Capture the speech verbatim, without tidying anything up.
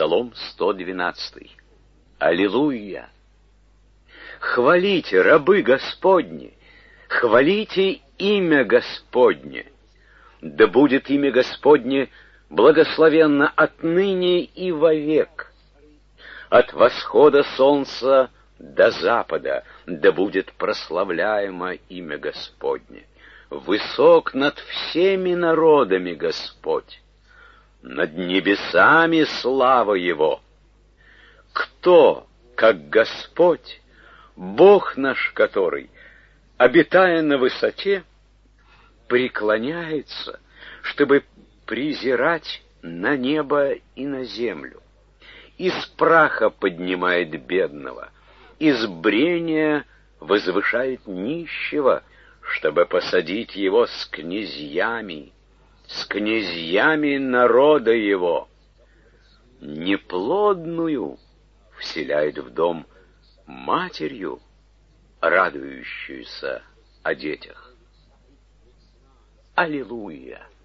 Псалом сто двенадцатый. Аллилуйя! Хвалите, рабы Господни, хвалите имя Господне. Да будет имя Господне благословенно отныне и вовек. От восхода солнца до запада да будет прославляемо имя Господне. Высок над всеми народами Господь, над небесами слава Его. Кто, как Господь, Бог наш который, обитая на высоте, преклоняется, чтобы презирать на небо и на землю, из праха поднимает бедного, из брения возвышает нищего, чтобы посадить его с князьями, с князьями народа его. Неплодную вселяет в дом матерью, радующуюся о детях. Аллилуйя!